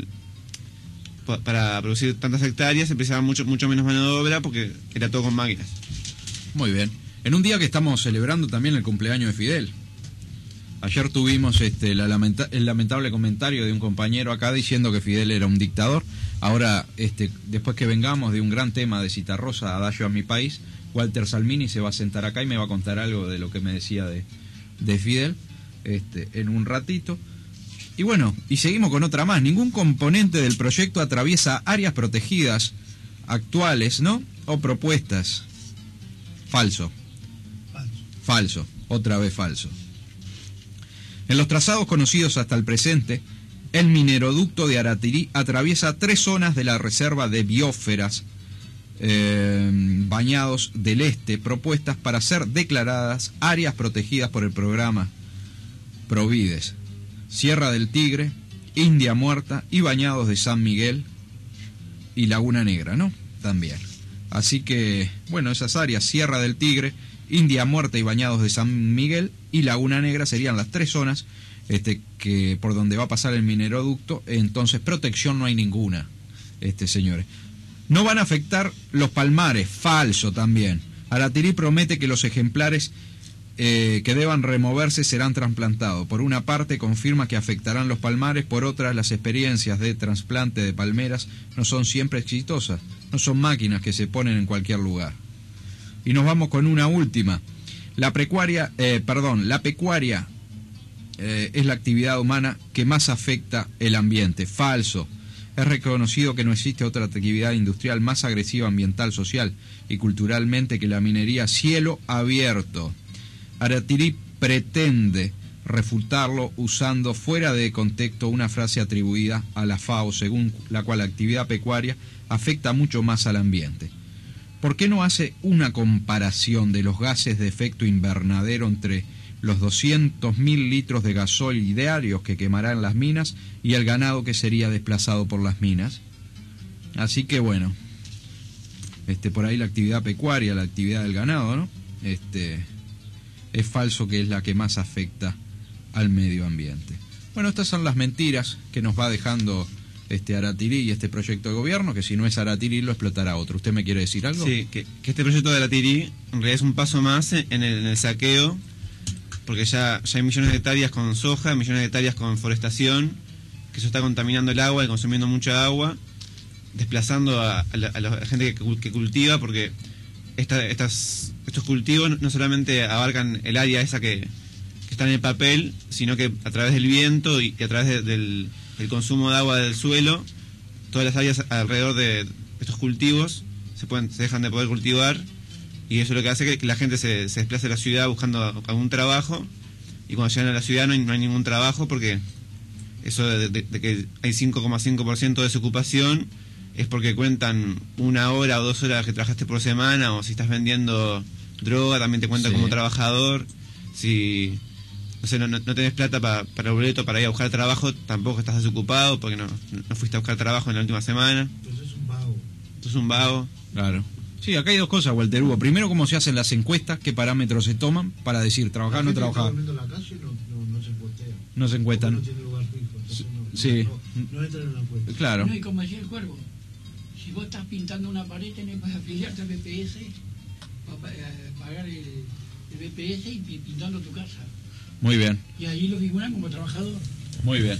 para producir tantas hectáreas se precisaba mucho menos mano de obra porque era todo con máquinas. Muy bien. En un día que estamos celebrando también el cumpleaños de Fidel. Ayer tuvimos el lamentable comentario de un compañero acá diciendo que Fidel era un dictador. Ahora, después que vengamos de un gran tema de Citarrosa, Adagio a mi país, Walter Salmini se va a sentar acá y me va a contar algo de lo que me decía de Fidel en un ratito. Y bueno, y seguimos con otra más. Ningún componente del proyecto atraviesa áreas protegidas actuales, ¿no? O propuestas. Falso. Otra vez falso. En los trazados conocidos hasta el presente, el mineroducto de Aratirí atraviesa 3 zonas de la reserva de biosferas Bañados del Este, propuestas para ser declaradas áreas protegidas por el programa Provides: Sierra del Tigre, India Muerta y Bañados de San Miguel y Laguna Negra, ¿no? También. Así que, bueno, esas áreas, Sierra del Tigre, India Muerta y Bañados de San Miguel y Laguna Negra serían las 3 zonas que por donde va a pasar el mineroducto. Entonces protección no hay ninguna, señores. No van a afectar los palmares, falso también. Aratirí promete que los ejemplares que deban removerse serán trasplantados. Por una parte confirma que afectarán los palmares, por otra las experiencias de trasplante de palmeras no son siempre exitosas, no son máquinas que se ponen en cualquier lugar. Y nos vamos con una última. La pecuaria es la actividad humana que más afecta el ambiente. Falso. Es reconocido que no existe otra actividad industrial más agresiva ambiental, social y culturalmente que la minería a cielo abierto. Aratirí pretende refutarlo usando fuera de contexto una frase atribuida a la FAO, según la cual la actividad pecuaria afecta mucho más al ambiente. ¿Por qué no hace una comparación de los gases de efecto invernadero entre los 200.000 litros de gasoil diarios que quemarán las minas y el ganado que sería desplazado por las minas? Así que bueno, por ahí la actividad pecuaria, la actividad del ganado, ¿no? Es falso que es la que más afecta al medio ambiente. Bueno, estas son las mentiras que nos va dejando Aratirí y este proyecto de gobierno, que si no es Aratirí lo explotará otro. ¿Usted me quiere decir algo? Sí, que este proyecto de Aratirí en realidad es un paso más en el saqueo, porque ya hay millones de hectáreas con soja, millones de hectáreas con forestación, que eso está contaminando el agua y consumiendo mucha agua, desplazando a la gente que cultiva, porque estos cultivos no solamente abarcan el área esa que está en el papel, sino que a través del viento y a través del consumo de agua del suelo, todas las áreas alrededor de estos cultivos se dejan de poder cultivar, y eso es lo que hace que la gente se desplace a la ciudad buscando algún trabajo, y cuando llegan a la ciudad no hay ningún trabajo, porque eso de que hay 5,5% de desocupación es porque cuentan 1 hora o 2 horas que trabajaste por semana, o si estás vendiendo droga también te cuentan como trabajador. Si no tenés plata para el boleto para ir a buscar trabajo, tampoco estás desocupado porque no fuiste a buscar trabajo en la última semana. Entonces es un vago. Tú es un vago. Claro. Sí, acá hay dos cosas, Walter Hugo. Primero, cómo se hacen las encuestas, qué parámetros se toman para decir trabajar o no trabajar. En la calle no se encuestea. No se encuestan. No tiene lugar fijo. Entonces Sí. No entra en la encuesta. Claro. No, y como decía el Cuervo, si vos estás pintando una pared tenés que afiliarte al BPS, pagar el BPS y pintando tu casa. Muy bien. Y ahí lo figuran como trabajador. Muy bien.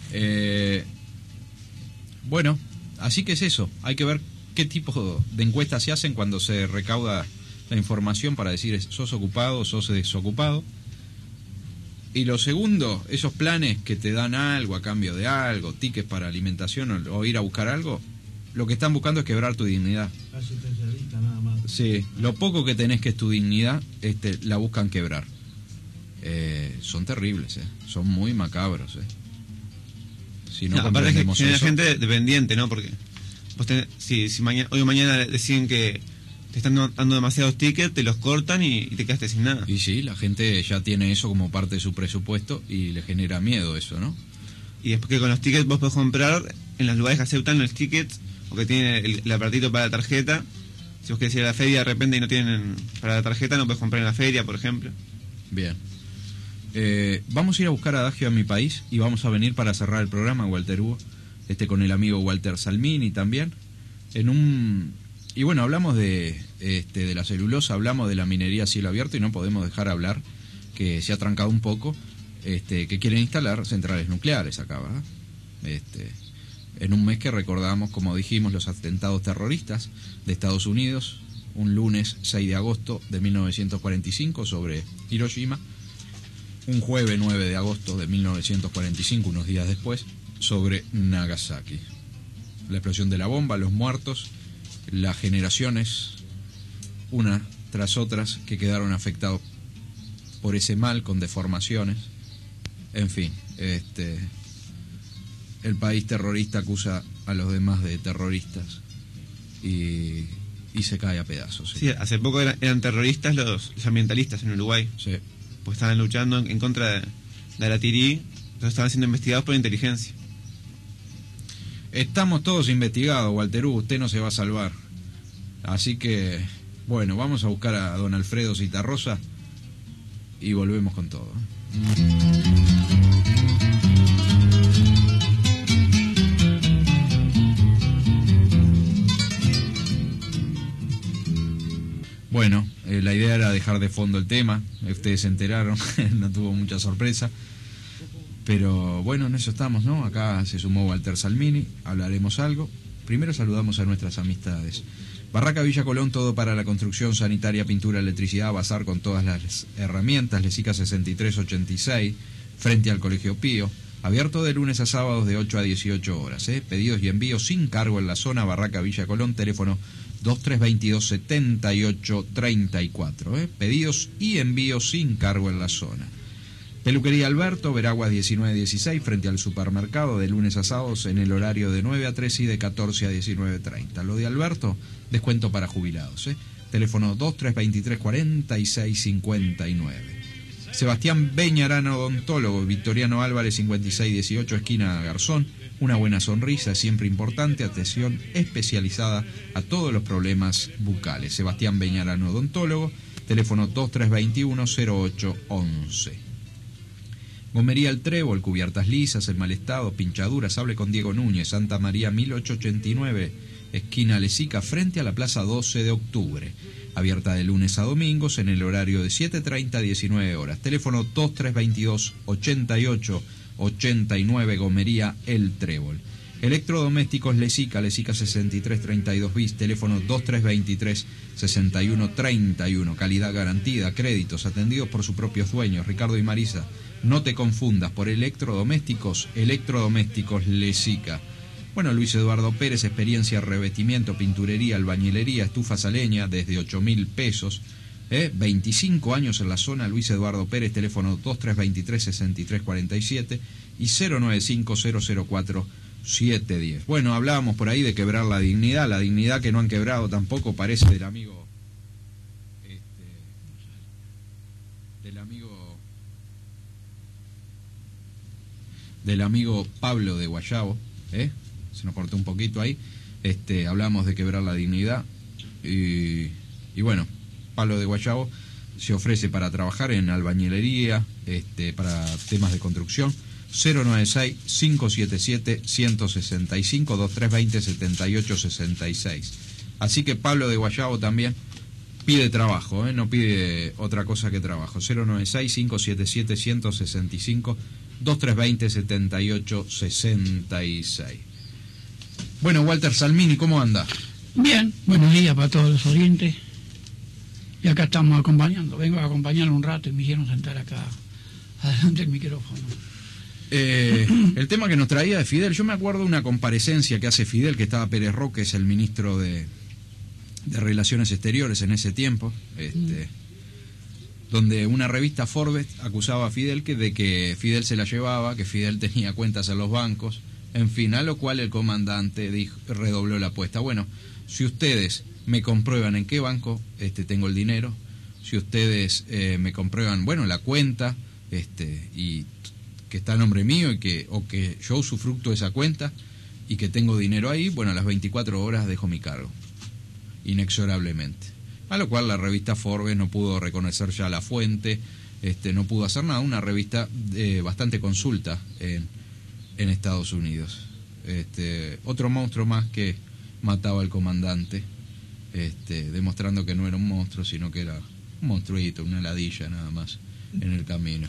Bueno, así que es eso. Hay que ver qué tipo de encuestas se hacen cuando se recauda la información para decir sos ocupado, sos desocupado. Y lo segundo, esos planes que te dan algo a cambio de algo, tickets para alimentación o ir a buscar algo, lo que están buscando es quebrar tu dignidad. Asistencialista nada más. Sí, lo poco que tenés que es tu dignidad, la buscan quebrar. Son terribles, son muy macabros. Si no Aparte es que comprendemos tiene eso, gente dependiente, ¿no? Porque vos si hoy o mañana deciden que te están dando demasiados tickets, te los cortan y te quedaste sin nada. y sí, la gente ya tiene eso como parte de su presupuesto y le genera miedo eso, ¿no? Y después que con los tickets vos podés comprar en los lugares que aceptan los tickets o que tienen el aparatito para la tarjeta. Si vos querés ir a la feria de repente y no tienen para la tarjeta, no podés comprar en la feria, por ejemplo. Bien. Vamos a ir a buscar Adagio a mi país y vamos a venir para cerrar el programa, Walter Hugo, con el amigo Walter Salmini también. Y bueno, hablamos de la celulosa, hablamos de la minería a cielo abierto y no podemos dejar hablar que se ha trancado un poco, que quieren instalar centrales nucleares acá, ¿verdad? En un mes que recordamos, como dijimos, los atentados terroristas de Estados Unidos, un lunes 6 de agosto de 1945 sobre Hiroshima, un jueves 9 de agosto de 1945, unos días después, sobre Nagasaki. La explosión de la bomba, los muertos, las generaciones, una tras otras, que quedaron afectados por ese mal, con deformaciones. En fin, el país terrorista acusa a los demás de terroristas y se cae a pedazos. Sí, hace poco eran terroristas los ambientalistas en Uruguay. Sí. Pues estaban luchando en contra de la Tirí, entonces estaban siendo investigados por inteligencia. Estamos todos investigados, Walter Hugo, usted no se va a salvar. Así que, bueno, vamos a buscar a don Alfredo Citarrosa y volvemos con todo. Bueno, la idea era dejar de fondo el tema, ustedes se enteraron, no tuvo mucha sorpresa. Pero bueno, en eso estamos, ¿no? Acá se sumó Walter Salmini, hablaremos algo. Primero saludamos a nuestras amistades. Barraca Villa Colón, todo para la construcción, sanitaria, pintura, electricidad, bazar con todas las herramientas, Lesica 6386, frente al Colegio Pío. Abierto de lunes a sábados de 8 a 18 horas. Pedidos y envíos sin cargo en la zona, Barraca Villa Colón, teléfono 2322-7834. Pedidos y envíos sin cargo en la zona. Peluquería Alberto, Veraguas 1916, frente al supermercado, de lunes a sábados en el horario de 9 a 3 y de 14 a 19:30. Lo de Alberto, descuento para jubilados. Teléfono 2323-4659. Sebastián Beñarano, odontólogo, Victoriano Álvarez 5618, esquina Garzón. Una buena sonrisa es siempre importante, atención especializada a todos los problemas bucales. Sebastián Beñarano, odontólogo, teléfono 2321-0811. Gomería El Trébol, cubiertas lisas, en mal estado, pinchaduras, hable con Diego Núñez, Santa María 1889, esquina Lesica, frente a la Plaza 12 de Octubre. Abierta de lunes a domingos en el horario de 7:30 a 19 horas. Teléfono 2322-8889, Gomería El Trébol. Electrodomésticos Lesica 6332 bis, teléfono 2323-6131, calidad garantida, créditos atendidos por sus propios dueños, Ricardo y Marisa. No te confundas, por electrodomésticos Lesica. Bueno, Luis Eduardo Pérez, experiencia, revestimiento, pinturería, albañilería, estufas a leña, desde 8.000 pesos. 25 años en la zona, Luis Eduardo Pérez, teléfono 2323-6347 y 095-004-710. Bueno, hablábamos por ahí de quebrar la dignidad que no han quebrado tampoco, parece del amigo Pablo de Guayabo, se nos cortó un poquito ahí. Hablamos de quebrar la dignidad y bueno, Pablo de Guayabo se ofrece para trabajar en albañilería, para temas de construcción. 096-577-165, 2320-7866. Así que Pablo de Guayabo también pide trabajo, no pide otra cosa que trabajo. 096-577-165, 2320-7866. Bueno, Walter Salmini, ¿cómo anda? Bien, buenos días para todos los oyentes. Y acá estamos acompañando. Vengo a acompañar un rato y me hicieron sentar acá, adelante del micrófono. El tema que nos traía de Fidel, yo me acuerdo de una comparecencia que hace Fidel, que estaba Pérez Roque, es el ministro de Relaciones Exteriores en ese tiempo, donde una revista Forbes acusaba a Fidel de que Fidel se la llevaba, que Fidel tenía cuentas en los bancos, en fin, a lo cual el comandante redobló la apuesta. Bueno, si ustedes me comprueban en qué banco tengo el dinero, si ustedes me comprueban, bueno, la cuenta, y que está a nombre mío o que yo usufructo de esa cuenta y que tengo dinero ahí, bueno, a las 24 horas dejo mi cargo, inexorablemente. A lo cual la revista Forbes no pudo reconocer ya la fuente, no pudo hacer nada, una revista bastante consulta en Estados Unidos. Otro monstruo más que mataba al comandante, demostrando que no era un monstruo, sino que era un monstruito, una ladilla nada más en el camino.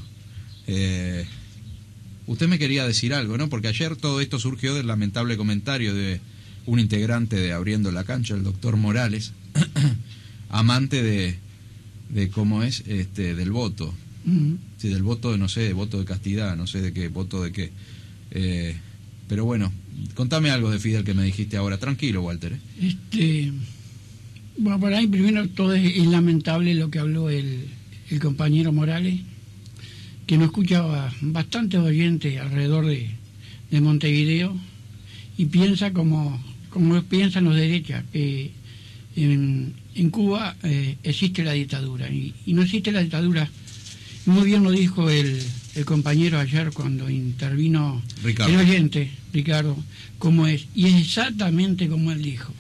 Usted me quería decir algo, ¿no? Porque ayer todo esto surgió del lamentable comentario de un integrante de Abriendo la Cancha, el doctor Morales, amante de cómo es, del voto. Sí, del voto, no sé, voto de castidad, no sé de qué, voto de qué. Pero bueno, contame algo de Fidel que me dijiste ahora. Tranquilo, Walter. Bueno, por ahí primero todo es lamentable lo que habló el compañero Morales, que nos escuchaba bastantes oyentes alrededor de Montevideo, y piensa como piensan los derechas, que en Cuba existe la dictadura, y no existe la dictadura. Muy bien lo dijo el compañero ayer cuando intervino Ricardo. El oyente, Ricardo, cómo es, y es exactamente como él dijo.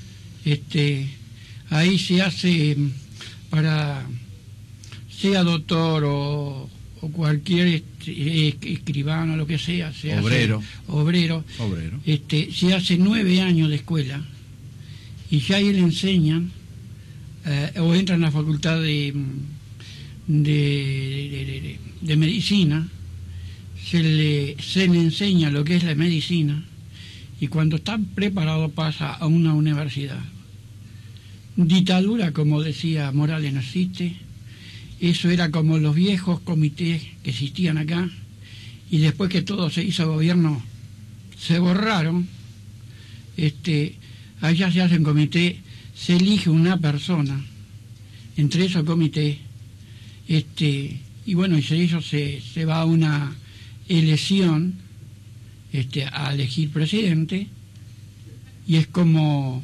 Ahí se hace, para sea doctor o cualquier escribano, lo que sea, obrero, se hace 9 años de escuela y ya ahí le enseñan, o entran a la facultad de medicina, se le enseña lo que es la medicina, y cuando está preparado pasa a una universidad. Dictadura, como decía Morales, no existe. Eso era como los viejos comités que existían acá, y después que todo se hizo gobierno se borraron. Allá se hace un comité, se elige una persona entre esos comités, y bueno, y se va a una elección a elegir presidente, y es como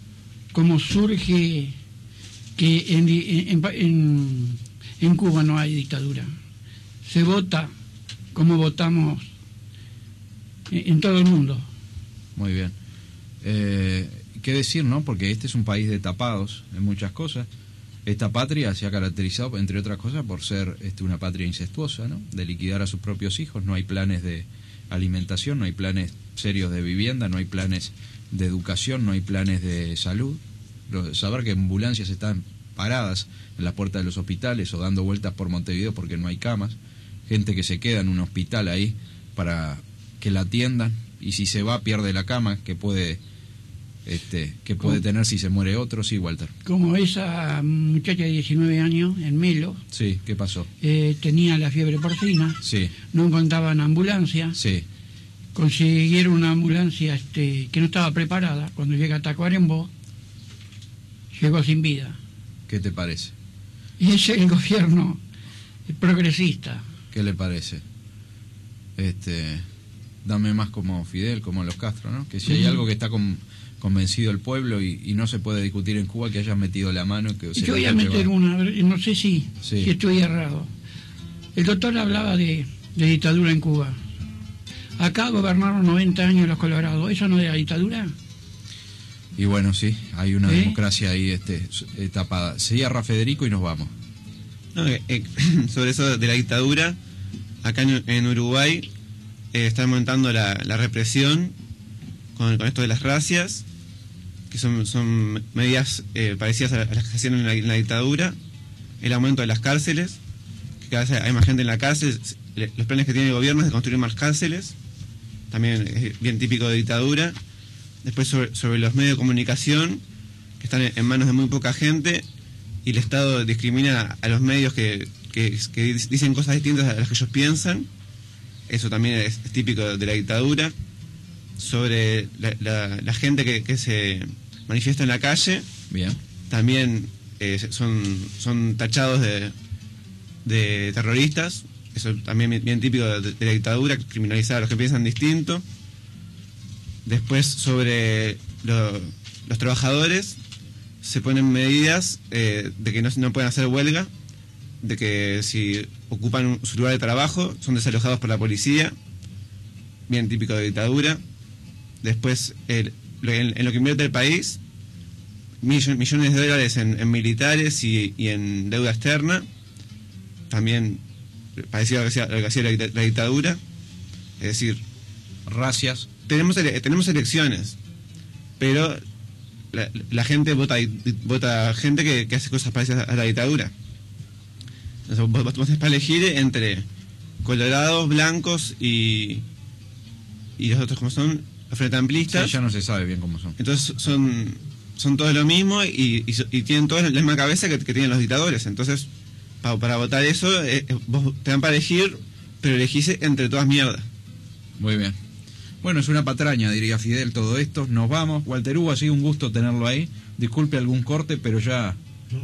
surge que en Cuba no hay dictadura. Se vota como votamos en todo el mundo. Muy bien. ¿Qué decir, no? Porque este es un país de tapados en muchas cosas. Esta patria se ha caracterizado, entre otras cosas, por ser una patria incestuosa, ¿no? De liquidar a sus propios hijos. No hay planes de alimentación, no hay planes serios de vivienda, no hay planes de educación, no hay planes de salud. Saber que ambulancias están paradas en las puertas de los hospitales o dando vueltas por Montevideo porque no hay camas, gente que se queda en un hospital ahí para que la atiendan si se va pierde la cama que puede tener si se muere otro. Sí, Walter. Como esa muchacha de 19 años en Melo, Sí, ¿qué pasó? tenía la fiebre porcina, Sí, no encontraban ambulancia, sí, consiguieron una ambulancia que no estaba preparada. Cuando llega a Tacuarembó, llegó sin vida. ¿qué te parece? Y ese es el gobierno progresista. ¿Qué le parece? Dame más como Fidel, como los Castro, ¿no? Que si hay algo que está convencido el pueblo y no se puede discutir en Cuba, que hayan metido la mano. Que Yo voy a meter una, no sé si estoy errado. El doctor hablaba de dictadura en Cuba. Acá gobernaron 90 años los colorados. ¿Eso no es la dictadura? Y bueno, sí, hay una democracia ahí tapada. Cierra Federico y nos vamos. No, sobre eso de la dictadura, acá en Uruguay están montando la represión con esto de las racias, que son medidas parecidas a las que se hacían en la dictadura. El aumento de las cárceles, que cada vez hay más gente en la cárcel. Los planes que tiene el gobierno es de construir más cárceles, también es bien típico de dictadura. Después sobre los medios de comunicación, que están en manos de muy poca gente, y el Estado discrimina a los medios que dicen cosas distintas a las que ellos piensan. Eso también es típico de la dictadura. Sobre la gente que se manifiesta en la calle, Bien. también son tachados de terroristas. Eso también bien típico de la dictadura, criminalizar a los que piensan distinto. Después sobre los trabajadores, se ponen medidas de que no pueden hacer huelga, de que si ocupan su lugar de trabajo son desalojados por la policía, bien típico de dictadura. Después en lo que invierte el país, millones de dólares en militares y en deuda externa, también parecido a lo que hacía la dictadura. Es decir, Racias. tenemos elecciones, pero la gente vota gente que hace cosas parecidas a la dictadura. Entonces, vos tenés para elegir entre colorados, blancos y los otros, como son los frente amplistas. Sí, ya no se sabe bien cómo son. Entonces son todos lo mismo y tienen todos la misma cabeza que tienen los dictadores. Entonces, para votar eso, vos te dan para elegir, pero elegís entre todas mierdas. Muy bien. Bueno, es una patraña, diría Fidel, todo esto. Nos vamos. Walter Hugo, ha sido un gusto tenerlo ahí. Disculpe algún corte, pero ya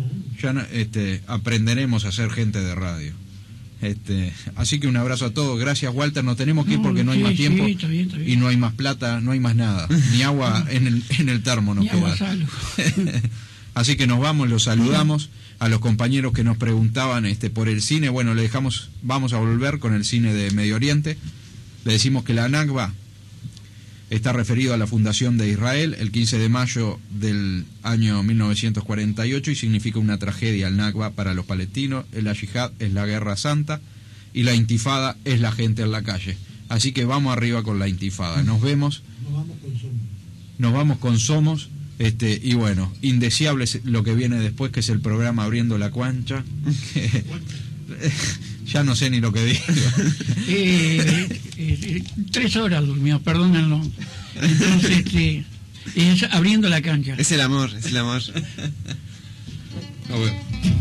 aprenderemos a ser gente de radio. Así que un abrazo a todos. Gracias, Walter. Nos tenemos que ir porque no hay más tiempo. Está bien. Y no hay más plata, no hay más nada. Ni agua en el termo nos Ni queda. agua, salud. Así que nos vamos, los saludamos. A los compañeros que nos preguntaban por el cine, bueno, vamos a volver con el cine de Medio Oriente. Le decimos que la Nakba está referido a la fundación de Israel el 15 de mayo del año 1948 y significa una tragedia. El Nakba para los palestinos, la Yihad es la guerra santa y la Intifada es la gente en la calle. Así que vamos arriba con la Intifada. Nos vemos. Nos vamos con Somos. Y bueno, indeseable es lo que viene después, que es el programa Abriendo la Cancha. Ya no sé ni lo que digo. 3 horas durmió, perdónenlo. Entonces, es Abriendo la Cancha. Es el amor. Ah, bueno.